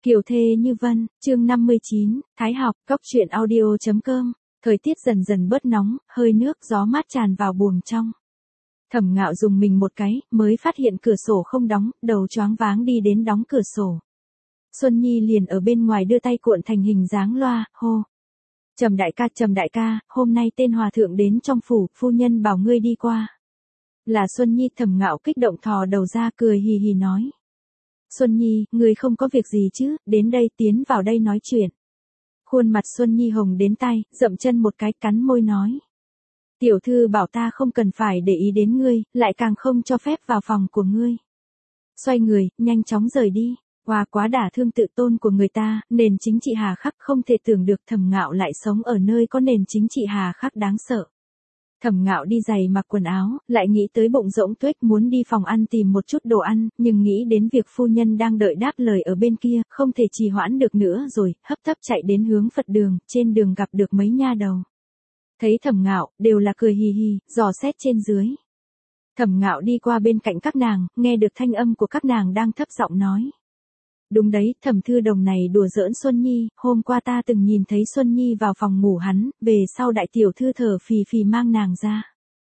Kiều thê như vân, chương 59, Thái học, góc truyện audio.com, thời tiết dần dần bớt nóng, hơi nước gió mát tràn vào buồng trong. Thẩm Ngạo dùng mình một cái, mới phát hiện cửa sổ không đóng, đầu choáng váng đi đến đóng cửa sổ. Xuân Nhi liền ở bên ngoài đưa tay cuộn thành hình dáng loa, hô. Trầm đại ca, hôm nay tên hòa thượng đến trong phủ, phu nhân bảo ngươi đi qua. Là Xuân Nhi. Thẩm Ngạo kích động thò đầu ra cười hì hì nói. Xuân Nhi, ngươi không có việc gì chứ, đến đây tiến vào đây nói chuyện. Khuôn mặt Xuân Nhi hồng đến tay, dậm chân một cái cắn môi nói. Tiểu thư bảo ta không cần phải để ý đến ngươi, lại càng không cho phép vào phòng của ngươi. Xoay người, nhanh chóng rời đi. Quá đả thương tự tôn của người ta, nền chính trị hà khắc không thể tưởng được Thẩm Ngạo lại sống ở nơi có nền chính trị hà khắc đáng sợ. Thẩm Ngạo đi giày mặc quần áo, lại nghĩ tới bụng rỗng tuếch muốn đi phòng ăn tìm một chút đồ ăn, nhưng nghĩ đến việc phu nhân đang đợi đáp lời ở bên kia, không thể trì hoãn được nữa rồi, hấp tấp chạy đến hướng Phật đường, trên đường gặp được mấy nha đầu. Thấy Thẩm Ngạo, đều là cười hì hì, dò xét trên dưới. Thẩm Ngạo đi qua bên cạnh các nàng, nghe được thanh âm của các nàng đang thấp giọng nói. Đúng đấy, Thẩm thư đồng này đùa giỡn Xuân Nhi, hôm qua ta từng nhìn thấy Xuân Nhi vào phòng ngủ hắn, về sau đại tiểu thư thở phì phì mang nàng ra.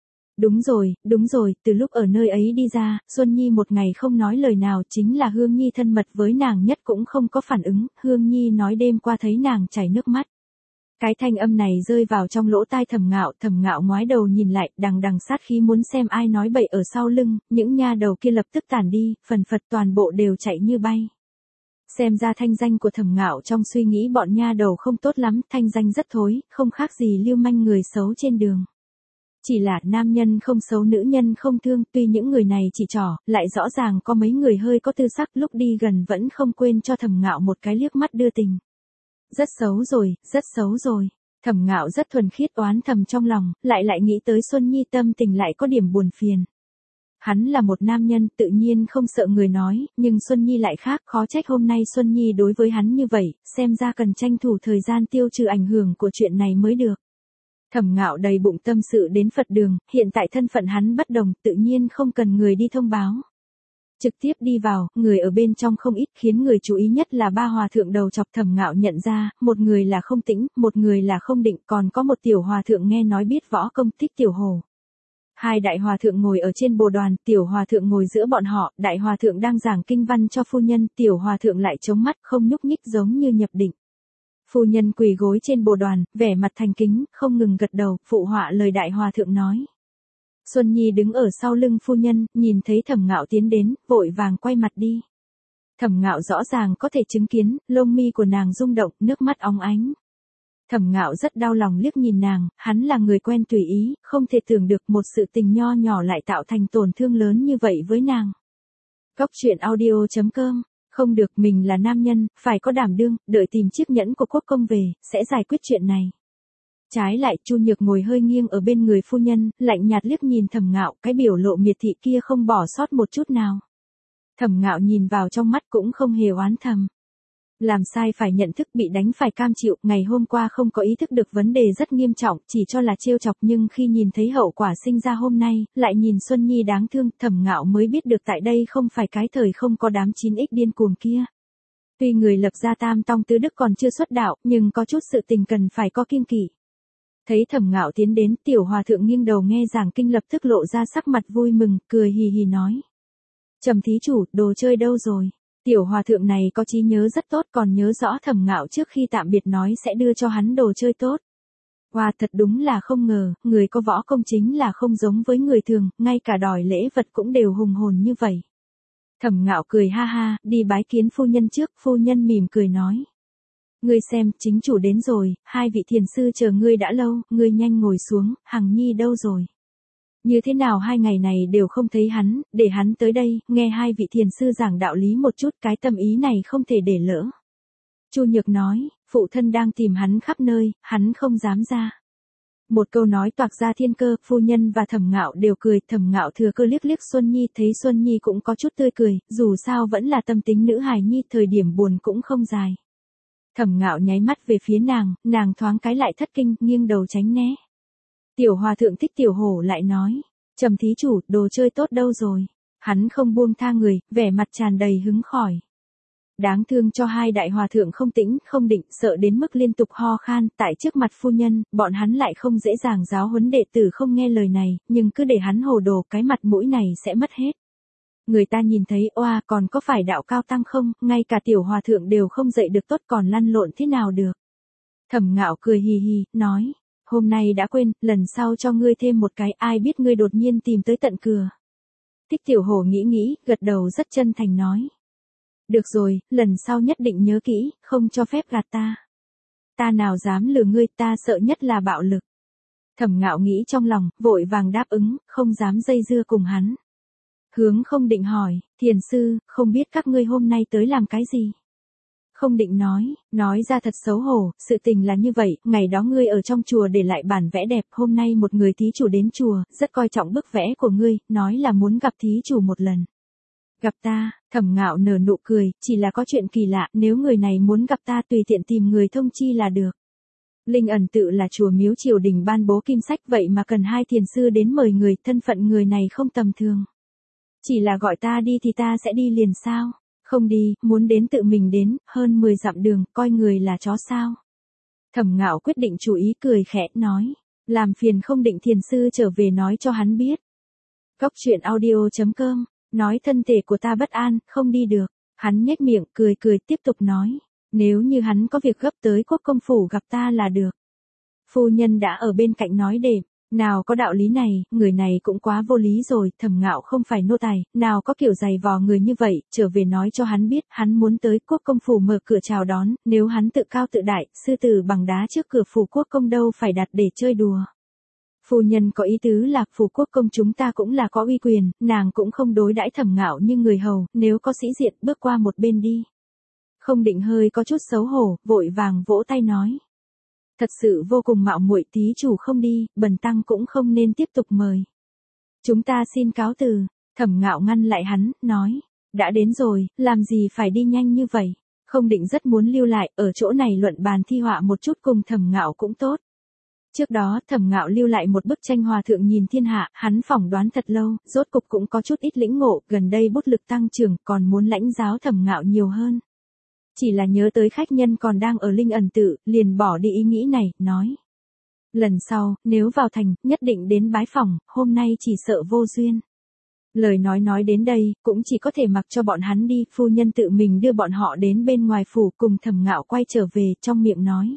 Đúng rồi, từ lúc ở nơi ấy đi ra, Xuân Nhi một ngày không nói lời nào, chính là Hương Nhi thân mật với nàng nhất cũng không có phản ứng, Hương Nhi nói đêm qua thấy nàng chảy nước mắt. Cái thanh âm này rơi vào trong lỗ tai Thẩm Ngạo ngoái đầu nhìn lại, đằng sát khí muốn xem ai nói bậy ở sau lưng, những nha đầu kia lập tức tản đi, phần phật toàn bộ đều chạy như bay. Xem ra thanh danh của Thẩm Ngạo trong suy nghĩ bọn nha đầu không tốt lắm, thanh danh rất thối, không khác gì lưu manh người xấu trên đường. Chỉ là nam nhân không xấu nữ nhân không thương, tuy những người này chỉ trỏ, lại rõ ràng có mấy người hơi có tư sắc, lúc đi gần vẫn không quên cho Thẩm Ngạo một cái liếc mắt đưa tình. Rất xấu rồi. Thẩm Ngạo rất thuần khiết oán thầm trong lòng, lại nghĩ tới Xuân Nhi tâm tình lại có điểm buồn phiền. Hắn là một nam nhân tự nhiên không sợ người nói, nhưng Xuân Nhi lại khác, khó trách hôm nay Xuân Nhi đối với hắn như vậy, xem ra cần tranh thủ thời gian tiêu trừ ảnh hưởng của chuyện này mới được. Thẩm Ngạo đầy bụng tâm sự đến Phật đường, hiện tại thân phận hắn bất đồng, tự nhiên không cần người đi thông báo. Trực tiếp đi vào, người ở bên trong không ít, khiến người chú ý nhất là ba hòa thượng đầu chọc. Thẩm Ngạo nhận ra, một người là Không Tĩnh, một người là Không Định, còn có một tiểu hòa thượng nghe nói biết võ công, Thích Tiểu Hồ. Hai đại hòa thượng ngồi ở trên bồ đoàn, tiểu hòa thượng ngồi giữa bọn họ, đại hòa thượng đang giảng kinh văn cho phu nhân, tiểu hòa thượng lại chống mắt không nhúc nhích giống như nhập định. Phu nhân quỳ gối trên bồ đoàn, vẻ mặt thành kính, không ngừng gật đầu, phụ họa lời đại hòa thượng nói. Xuân Nhi đứng ở sau lưng phu nhân, nhìn thấy Thẩm Ngạo tiến đến, vội vàng quay mặt đi. Thẩm Ngạo rõ ràng có thể chứng kiến, lông mi của nàng rung động, nước mắt óng ánh. Thẩm Ngạo rất đau lòng liếc nhìn nàng, hắn là người quen tùy ý, không thể tưởng được một sự tình nho nhỏ lại tạo thành tổn thương lớn như vậy với nàng. Góc truyện audio.com, không được, mình là nam nhân, phải có đảm đương, đợi tìm chiếc nhẫn của quốc công về, sẽ giải quyết chuyện này. Trái lại, Chu Nhược ngồi hơi nghiêng ở bên người phu nhân, lạnh nhạt liếc nhìn Thẩm Ngạo, cái biểu lộ miệt thị kia không bỏ sót một chút nào. Thẩm Ngạo nhìn vào trong mắt cũng không hề oán thầm. Làm sai phải nhận thức, bị đánh phải cam chịu, ngày hôm qua không có ý thức được vấn đề rất nghiêm trọng, chỉ cho là trêu chọc, nhưng khi nhìn thấy hậu quả sinh ra hôm nay, lại nhìn Xuân Nhi đáng thương, Thẩm Ngạo mới biết được tại đây không phải cái thời không có đám 9x điên cuồng kia. Tuy người lập ra Tam Tông Tứ Đức còn chưa xuất đạo, nhưng có chút sự tình cần phải có kiêng kỵ. Thấy Thẩm Ngạo tiến đến, tiểu hòa thượng nghiêng đầu nghe giảng kinh lập tức lộ ra sắc mặt vui mừng, cười hì hì nói. Trầm thí chủ, đồ chơi đâu rồi? Tiểu hòa thượng này có trí nhớ rất tốt, còn nhớ rõ Thẩm Ngạo trước khi tạm biệt nói sẽ đưa cho hắn đồ chơi tốt. Wow, thật đúng là không ngờ, người có võ công chính là không giống với người thường, ngay cả đòi lễ vật cũng đều hùng hồn như vậy. Thẩm Ngạo cười ha ha, đi bái kiến phu nhân trước, phu nhân mỉm cười nói. Ngươi xem, chính chủ đến rồi, hai vị thiền sư chờ ngươi đã lâu, ngươi nhanh ngồi xuống, Hằng Nhi đâu rồi? Như thế nào 2 ngày này đều không thấy hắn, để hắn tới đây, nghe hai vị thiền sư giảng đạo lý một chút, cái tâm ý này không thể để lỡ. Chu Nhược nói, phụ thân đang tìm hắn khắp nơi, hắn không dám ra. Một câu nói toạc ra thiên cơ, phu nhân và Thẩm Ngạo đều cười, Thẩm Ngạo thừa cơ liếc Xuân Nhi, thấy Xuân Nhi cũng có chút tươi cười, dù sao vẫn là tâm tính nữ hài nhi, thời điểm buồn cũng không dài. Thẩm Ngạo nháy mắt về phía nàng thoáng cái lại thất kinh, nghiêng đầu tránh né. Tiểu hòa thượng Thích Tiểu Hổ lại nói, Trầm thí chủ, đồ chơi tốt đâu rồi? Hắn không buông tha người, vẻ mặt tràn đầy hứng khởi. Đáng thương cho hai đại hòa thượng không tĩnh, không định, sợ đến mức liên tục ho khan, tại trước mặt phu nhân, bọn hắn lại không dễ dàng giáo huấn đệ tử không nghe lời này, nhưng cứ để hắn hồ đồ, cái mặt mũi này sẽ mất hết. Người ta nhìn thấy, oa, còn có phải đạo cao tăng không, ngay cả tiểu hòa thượng đều không dạy được tốt còn lăn lộn thế nào được. Thẩm Ngạo cười hì hì, nói, hôm nay đã quên, lần sau cho ngươi thêm một cái, ai biết ngươi đột nhiên tìm tới tận cửa. Thích Tiểu Hổ nghĩ, gật đầu rất chân thành nói. Được rồi, lần sau nhất định nhớ kỹ, không cho phép gạt ta. Ta nào dám lừa ngươi, ta sợ nhất là bạo lực. Thẩm Ngạo nghĩ trong lòng, vội vàng đáp ứng, không dám dây dưa cùng hắn. Hướng Không Định hỏi, thiền sư, không biết các ngươi hôm nay tới làm cái gì? Không Định nói ra thật xấu hổ, sự tình là như vậy, ngày đó ngươi ở trong chùa để lại bản vẽ đẹp, hôm nay một người thí chủ đến chùa, rất coi trọng bức vẽ của ngươi, nói là muốn gặp thí chủ một lần. Gặp ta, Thẩm Ngạo nở nụ cười, chỉ là có chuyện kỳ lạ, nếu người này muốn gặp ta tùy tiện tìm người thông chi là được. Linh Ẩn Tự là chùa miếu triều đình ban bố kim sách vậy mà cần hai thiền sư đến mời người, thân phận người này không tầm thường. Chỉ là gọi ta đi thì ta sẽ đi liền sao? Không đi, muốn đến tự mình đến, hơn 10 dặm đường, coi người là chó sao? Thẩm Ngạo quyết định chú ý cười khẽ, nói. Làm phiền Không Định thiền sư trở về nói cho hắn biết. Góc truyện audio.com, nói thân thể của ta bất an, không đi được. Hắn nhếch miệng, cười tiếp tục nói. Nếu như hắn có việc gấp tới Quốc công phủ gặp ta là được. Phu nhân đã ở bên cạnh nói đệm. Nào có đạo lý này, người này cũng quá vô lý rồi, Thẩm Ngạo không phải nô tài, nào có kiểu giày vò người như vậy, trở về nói cho hắn biết, hắn muốn tới Quốc công phủ mở cửa chào đón, nếu hắn tự cao tự đại, sư tử bằng đá trước cửa phủ Quốc công đâu phải đặt để chơi đùa. Phu nhân có ý tứ là, phủ Quốc công chúng ta cũng là có uy quyền, nàng cũng không đối đãi Thẩm Ngạo như người hầu, nếu có sĩ diện bước qua một bên đi. Không Định hơi có chút xấu hổ, vội vàng vỗ tay nói. Thật sự vô cùng mạo muội, thí chủ không đi, bần tăng cũng không nên tiếp tục mời. Chúng ta xin cáo từ. Thẩm Ngạo ngăn lại hắn, nói. Đã đến rồi, làm gì phải đi nhanh như vậy. Không Định rất muốn lưu lại, ở chỗ này luận bàn thi họa một chút cùng Thẩm Ngạo cũng tốt. Trước đó, Thẩm Ngạo lưu lại một bức tranh hòa thượng nhìn thiên hạ, hắn phỏng đoán thật lâu, rốt cục cũng có chút ít lĩnh ngộ, gần đây bút lực tăng trưởng, còn muốn lãnh giáo Thẩm Ngạo nhiều hơn. Chỉ là nhớ tới khách nhân còn đang ở Linh Ẩn Tự, liền bỏ đi ý nghĩ này, nói. Lần sau, nếu vào thành, nhất định đến bái phỏng, hôm nay chỉ sợ vô duyên. Lời nói đến đây, cũng chỉ có thể mặc cho bọn hắn đi, phu nhân tự mình đưa bọn họ đến bên ngoài phủ cùng Thẩm Ngạo quay trở về, trong miệng nói.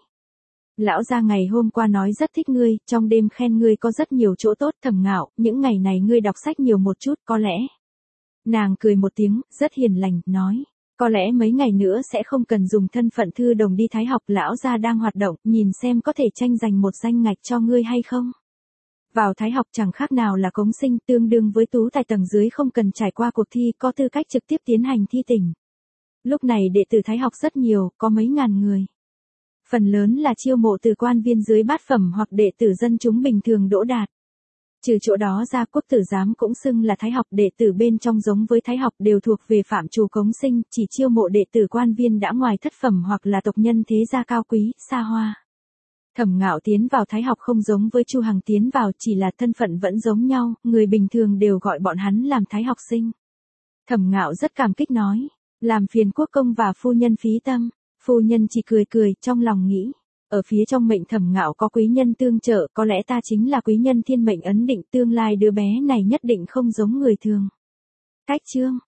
Lão gia ngày hôm qua nói rất thích ngươi, trong đêm khen ngươi có rất nhiều chỗ tốt, Thẩm Ngạo, những ngày này ngươi đọc sách nhiều một chút, có lẽ. Nàng cười một tiếng, rất hiền lành, nói. Có lẽ mấy ngày nữa sẽ không cần dùng thân phận thư đồng đi Thái học, lão gia đang hoạt động, nhìn xem có thể tranh giành một danh ngạch cho ngươi hay không. Vào Thái học chẳng khác nào là cống sinh, tương đương với tú tài tầng dưới không cần trải qua cuộc thi, có tư cách trực tiếp tiến hành thi tỉnh. Lúc này đệ tử Thái học rất nhiều, có mấy ngàn người. Phần lớn là chiêu mộ từ quan viên dưới bát phẩm hoặc đệ tử dân chúng bình thường đỗ đạt. Trừ chỗ đó ra, Quốc tử giám cũng xưng là Thái học, đệ tử bên trong giống với Thái học đều thuộc về phạm trù cống sinh, chỉ chiêu mộ đệ tử quan viên đã ngoài thất phẩm hoặc là tộc nhân thế gia cao quý, xa hoa. Thẩm Ngạo tiến vào Thái học không giống với Chu Hằng tiến vào, chỉ là thân phận vẫn giống nhau, người bình thường đều gọi bọn hắn làm Thái học sinh. Thẩm Ngạo rất cảm kích nói, làm phiền quốc công và phu nhân phí tâm. Phu nhân chỉ cười, trong lòng nghĩ. Ở phía trong mệnh Thẩm Ngạo có quý nhân tương trợ, có lẽ ta chính là quý nhân thiên mệnh ấn định, tương lai đứa bé này nhất định không giống người thường. Cách chương